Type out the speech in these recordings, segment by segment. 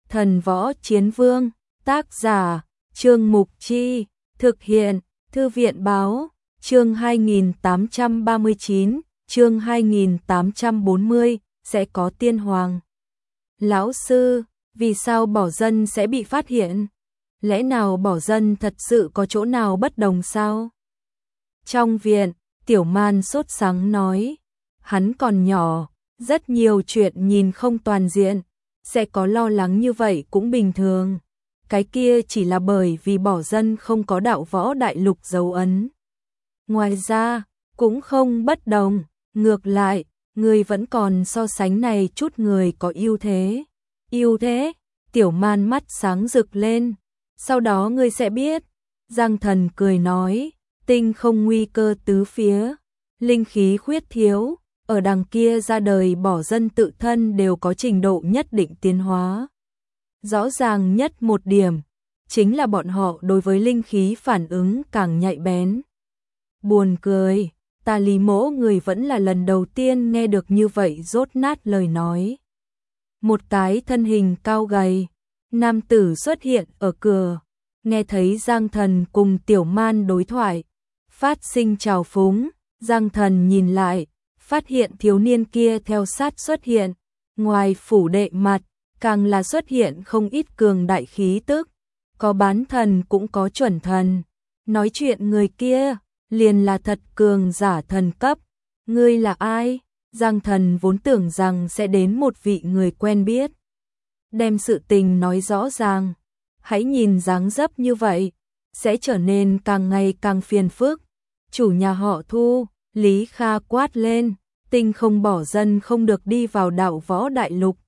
Thần Võ Chiến Vương, tác giả, Trương Mục Chi, thực hiện, Thư viện báo, chương 2839, chương 2840, sẽ có tiên hoàng. Lão sư, vì sao bỏ dân sẽ bị phát hiện? Lẽ nào bỏ dân thật sự có chỗ nào bất đồng sao? Trong viện, Tiểu Man sốt sắng nói, hắn còn nhỏ, rất nhiều chuyện nhìn không toàn diện, sẽ có lo lắng như vậy cũng bình thường. Cái kia chỉ là bởi vì bỏ dân không có đạo võ đại lục dấu ấn. Ngoài ra, cũng không bất đồng, ngược lại, người vẫn còn so sánh này chút người có ưu thế. Ưu thế? Tiểu Man mắt sáng rực lên. Sau đó ngươi sẽ biết. Giang Thần cười nói, tinh không nguy cơ tứ phía, linh khí khuyết thiếu, ở đằng kia ra đời bỏ dân tự thân đều có trình độ nhất định tiến hóa. Rõ ràng nhất một điểm, chính là bọn họ đối với linh khí phản ứng càng nhạy bén. Buồn cười, ta Lý Mỗ người vẫn là lần đầu tiên nghe được như vậy rốt nát lời nói. Một cái thân hình cao gầy, nam tử xuất hiện ở cửa, nghe thấy Giang Thần cùng Tiểu Man đối thoại, phát sinh trào phúng. Giang Thần nhìn lại, phát hiện thiếu niên kia theo sát xuất hiện, ngoài phủ đệ mặt, càng là xuất hiện không ít cường đại khí tức, có bán thần cũng có chuẩn thần. Nói chuyện người kia, liền là thật cường giả thần cấp. Ngươi là ai? Giang Thần vốn tưởng rằng sẽ đến một vị người quen biết, đem sự tình nói rõ ràng. Hãy nhìn dáng dấp như vậy, sẽ trở nên càng ngày càng phiền phức. Chủ nhà họ Thu, Lý Kha quát lên, tinh không bỏ dân không được đi vào đạo võ đại lục.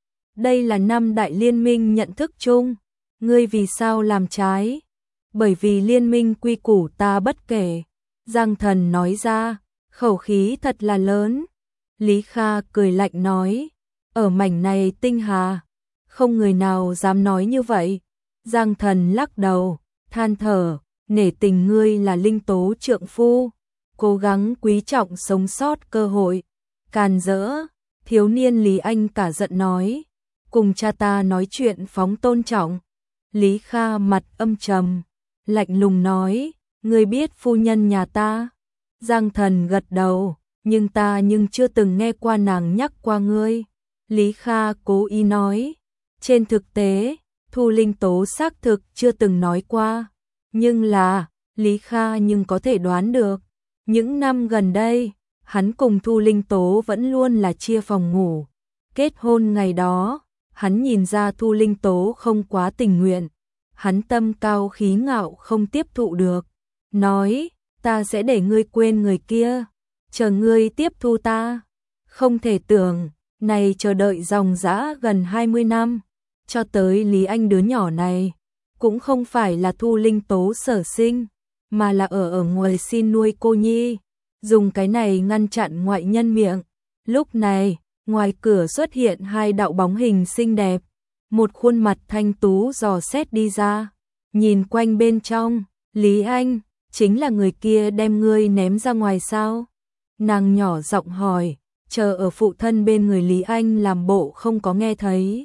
Đây là năm đại liên minh nhận thức chung, ngươi vì sao làm trái? Bởi vì liên minh quy củ ta bất kể. Giang Thần nói ra, khẩu khí thật là lớn. Lý Kha cười lạnh nói, ở mảnh này tinh hà, không người nào dám nói như vậy. Giang Thần lắc đầu, than thở, nể tình ngươi là linh tố trượng phu, cố gắng quý trọng sống sót cơ hội. Càn rỡ, thiếu niên Lý Anh cả giận nói, cùng cha ta nói chuyện phóng tôn trọng. Lý Kha mặt âm trầm, lạnh lùng nói, ngươi biết phu nhân nhà ta? Giang Thần gật đầu, nhưng ta chưa từng nghe qua nàng nhắc qua ngươi. Lý Kha cố ý nói, trên thực tế, Thu Linh Tố xác thực chưa từng nói qua, nhưng là, Lý Kha có thể đoán được, những năm gần đây, hắn cùng Thu Linh Tố vẫn luôn là chia phòng ngủ. Kết hôn ngày đó, hắn nhìn ra Thu Linh Tố không quá tình nguyện, hắn tâm cao khí ngạo không tiếp thụ được, nói, ta sẽ để ngươi quên người kia, chờ ngươi tiếp thu ta. Không thể tưởng, này chờ đợi dòng dã gần 20 năm, cho tới Lý Anh đứa nhỏ này, cũng không phải là Thu Linh Tố sở sinh, mà là ở ngoài xin nuôi cô nhi, dùng cái này ngăn chặn ngoại nhân miệng. Lúc này, ngoài cửa xuất hiện hai đạo bóng hình xinh đẹp, một khuôn mặt thanh tú dò xét đi ra, nhìn quanh bên trong, Lý Anh, chính là người kia đem ngươi ném ra ngoài sao? Nàng nhỏ giọng hỏi, chờ ở phụ thân bên người Lý Anh làm bộ không có nghe thấy.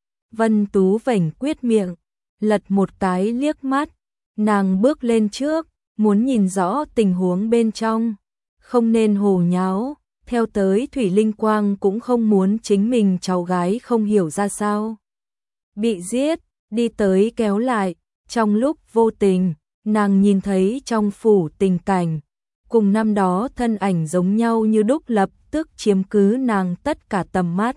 Vân Tú vểnh quyết miệng, lật một cái liếc mắt, nàng bước lên trước, muốn nhìn rõ tình huống bên trong, không nên hồ nháo, theo tới Thủy Linh Quang cũng không muốn chính mình cháu gái không hiểu ra sao bị giết, đi tới kéo lại, trong lúc vô tình, nàng nhìn thấy trong phủ tình cảnh, cùng năm đó thân ảnh giống nhau như đúc, lập tức chiếm cứ nàng tất cả tầm mắt.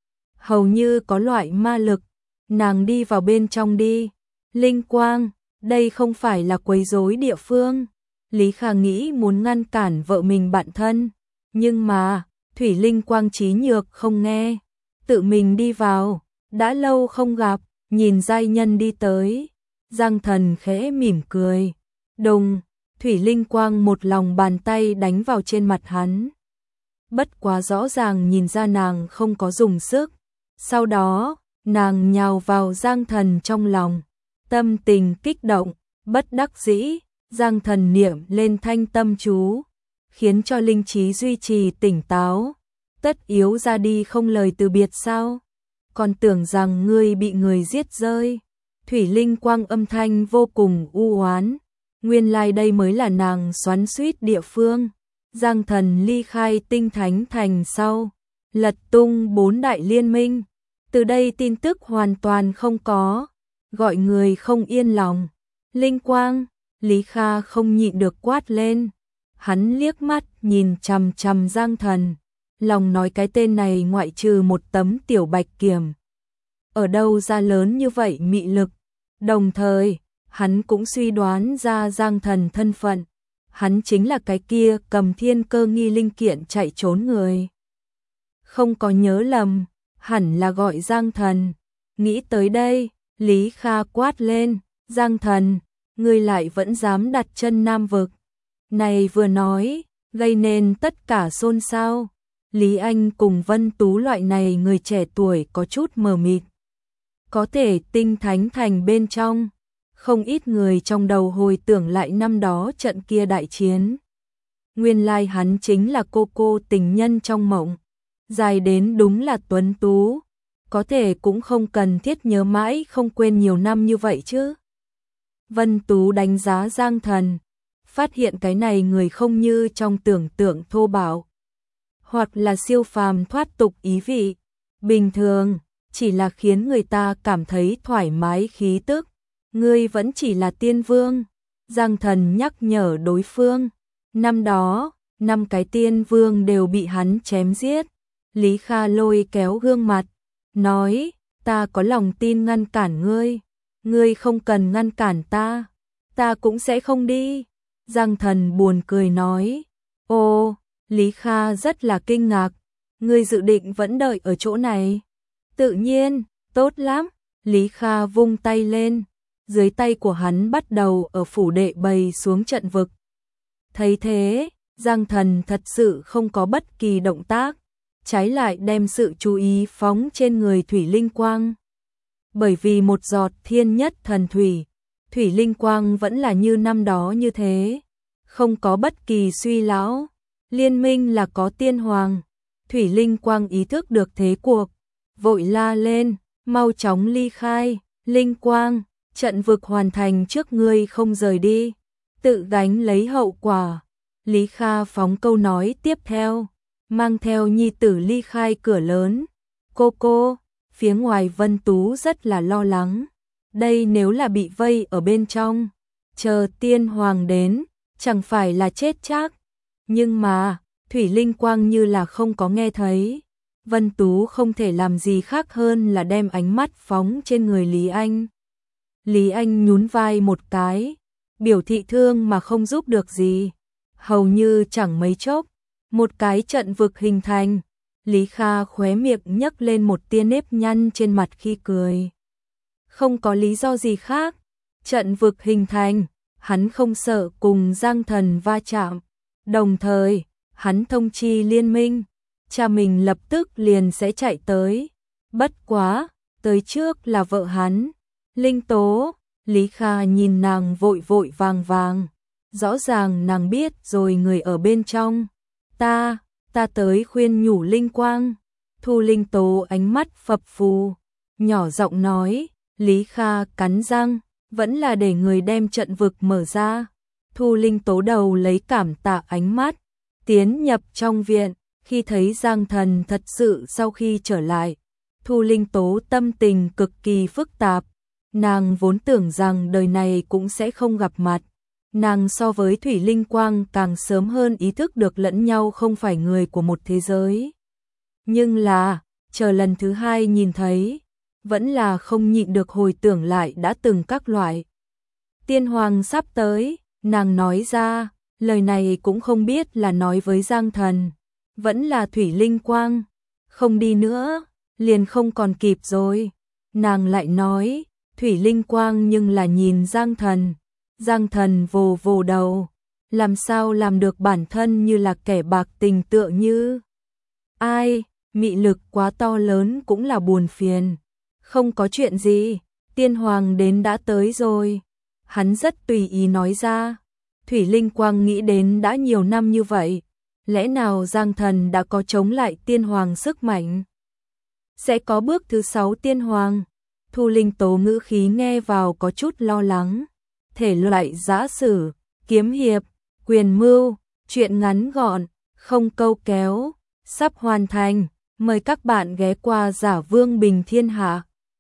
Hầu như có loại ma lực, nàng đi vào bên trong đi. Linh Quang, đây không phải là quấy rối địa phương. Lý Kha nghĩ muốn ngăn cản vợ mình bạn thân, nhưng mà, Thủy Linh Quang trí nhược không nghe, tự mình đi vào, đã lâu không gặp, nhìn giai nhân đi tới. Giang Thần khẽ mỉm cười, đùng, Thủy Linh Quang một lòng bàn tay đánh vào trên mặt hắn. Bất quá rõ ràng nhìn ra nàng không có dùng sức. Sau đó, nàng nhào vào Giang Thần trong lòng, tâm tình kích động, bất đắc dĩ, Giang Thần niệm lên thanh tâm chú, khiến cho linh trí duy trì tỉnh táo. Tất yếu ra đi không lời từ biệt sao? còn tưởng rằng ngươi bị người giết rơi. Thủy Linh Quang âm thanh vô cùng u oán. Nguyên lai đây mới là nàng xoắn xuýt địa phương. Giang Thần ly khai Tinh Thánh Thành sau, lật tung 4 đại liên minh. Từ đây tin tức hoàn toàn không có, gọi người không yên lòng. Linh Quang, Lý Kha không nhịn được quát lên. Hắn liếc mắt nhìn chằm chằm Giang Thần, lòng nói cái tên này ngoại trừ một tấm tiểu bạch kiểm, ở đâu ra lớn như vậy mị lực. Đồng thời, hắn cũng suy đoán ra Giang Thần thân phận. Hắn chính là cái kia cầm thiên cơ nghi linh kiện chạy trốn người. Không có nhớ lầm, hẳn là gọi Giang Thần. Nghĩ tới đây, Lý Kha quát lên, Giang Thần, ngươi lại vẫn dám đặt chân Nam Vực. Này vừa nói, gây nên tất cả xôn xao. Lý Anh cùng Vân Tú loại này người trẻ tuổi có chút mờ mịt. Có thể Tinh Thánh Thành bên trong, không ít người trong đầu hồi tưởng lại năm đó trận kia đại chiến. Nguyên lai hắn chính là cô tình nhân trong mộng, dài đến đúng là tuấn tú, có thể cũng không cần thiết nhớ mãi không quên nhiều năm như vậy chứ. Vân Tú đánh giá Giang Thần, phát hiện cái này người không như trong tưởng tượng thô bạo, hoặc là siêu phàm thoát tục ý vị, bình thường, chỉ là khiến người ta cảm thấy thoải mái khí tức. Ngươi vẫn chỉ là tiên vương. Giang Thần nhắc nhở đối phương. Năm đó, 5 cái tiên vương đều bị hắn chém giết. Lý Kha lôi kéo gương mặt, nói, ta có lòng tin ngăn cản ngươi. Ngươi không cần ngăn cản ta cũng sẽ không đi. Giang Thần buồn cười nói, ô, Lý Kha rất là kinh ngạc. Ngươi dự định vẫn đợi ở chỗ này? Tự nhiên, tốt lắm. Lý Kha vung tay lên. Dưới tay của hắn bắt đầu ở phủ đệ bày xuống trận vực. Thấy thế, Giang Thần thật sự không có bất kỳ động tác, trái lại đem sự chú ý phóng trên người Thủy Linh Quang. Bởi vì một giọt thiên nhất thần thủy, Thủy Linh Quang vẫn là như năm đó như thế, không có bất kỳ suy lão. Liên minh là có tiên hoàng. Thủy Linh Quang ý thức được thế cuộc, vội la lên, mau chóng ly khai. Linh Quang, trận vực hoàn thành trước ngươi không rời đi, tự gánh lấy hậu quả. Lý Kha phóng câu nói tiếp theo, mang theo nhi tử ly khai cửa lớn. Cô, phía ngoài Vân Tú rất là lo lắng. Đây nếu là bị vây ở bên trong, chờ tiên hoàng đến, chẳng phải là chết chắc. Nhưng mà, Thủy Linh Quang như là không có nghe thấy. Vân Tú không thể làm gì khác hơn là đem ánh mắt phóng trên người Lý Anh. Lý Anh nhún vai một cái, biểu thị thương mà không giúp được gì. Hầu như chẳng mấy chốc, một cái trận vực hình thành. Lý Kha khóe miệng nhấc lên một tia nếp nhăn trên mặt khi cười. Không có lý do gì khác, trận vực hình thành, hắn không sợ cùng Giang Thần va chạm. Đồng thời, hắn thông chi liên minh, cha mình lập tức liền sẽ chạy tới. Bất quá, tới trước là vợ hắn, Linh Tố. Lý Kha nhìn nàng vội vội vàng vàng, rõ ràng nàng biết rồi người ở bên trong. Ta tới khuyên nhủ Linh Quang. Thu Linh Tố ánh mắt phập phù, nhỏ giọng nói. Lý Kha cắn răng, vẫn là để người đem trận vực mở ra. Thu Linh Tố đầu lấy cảm tạ ánh mắt, tiến nhập trong viện. Khi thấy Giang Thần thật sự sau khi trở lại, Thu Linh Tố tâm tình cực kỳ phức tạp. Nàng vốn tưởng rằng đời này cũng sẽ không gặp mặt. Nàng so với Thủy Linh Quang càng sớm hơn ý thức được lẫn nhau không phải người của một thế giới. Nhưng là, chờ lần thứ hai nhìn thấy, vẫn là không nhịn được hồi tưởng lại đã từng các loại. Tiên hoàng sắp tới, nàng nói ra, lời này cũng không biết là nói với Giang Thần, vẫn là Thủy Linh Quang. Không đi nữa, liền không còn kịp rồi. Nàng lại nói, Thủy Linh Quang nhưng là nhìn Giang Thần. Giang Thần vồ vồ đầu, làm sao làm được bản thân như là kẻ bạc tình tựa như. Ai, mị lực quá to lớn cũng là buồn phiền. Không có chuyện gì, tiên hoàng đến đã tới rồi. Hắn rất tùy ý nói ra. Thủy Linh Quang nghĩ đến đã nhiều năm như vậy, lẽ nào Giang Thần đã có chống lại tiên hoàng sức mạnh? sẽ có bước thứ 6 tiên hoàng. Thu Linh Tố ngữ khí nghe vào có chút lo lắng. Thể loại giã sử, kiếm hiệp, quyền mưu, truyện ngắn gọn, không câu kéo, sắp hoàn thành. Mời các bạn ghé qua Giả Vương Bình Thiên Hạ.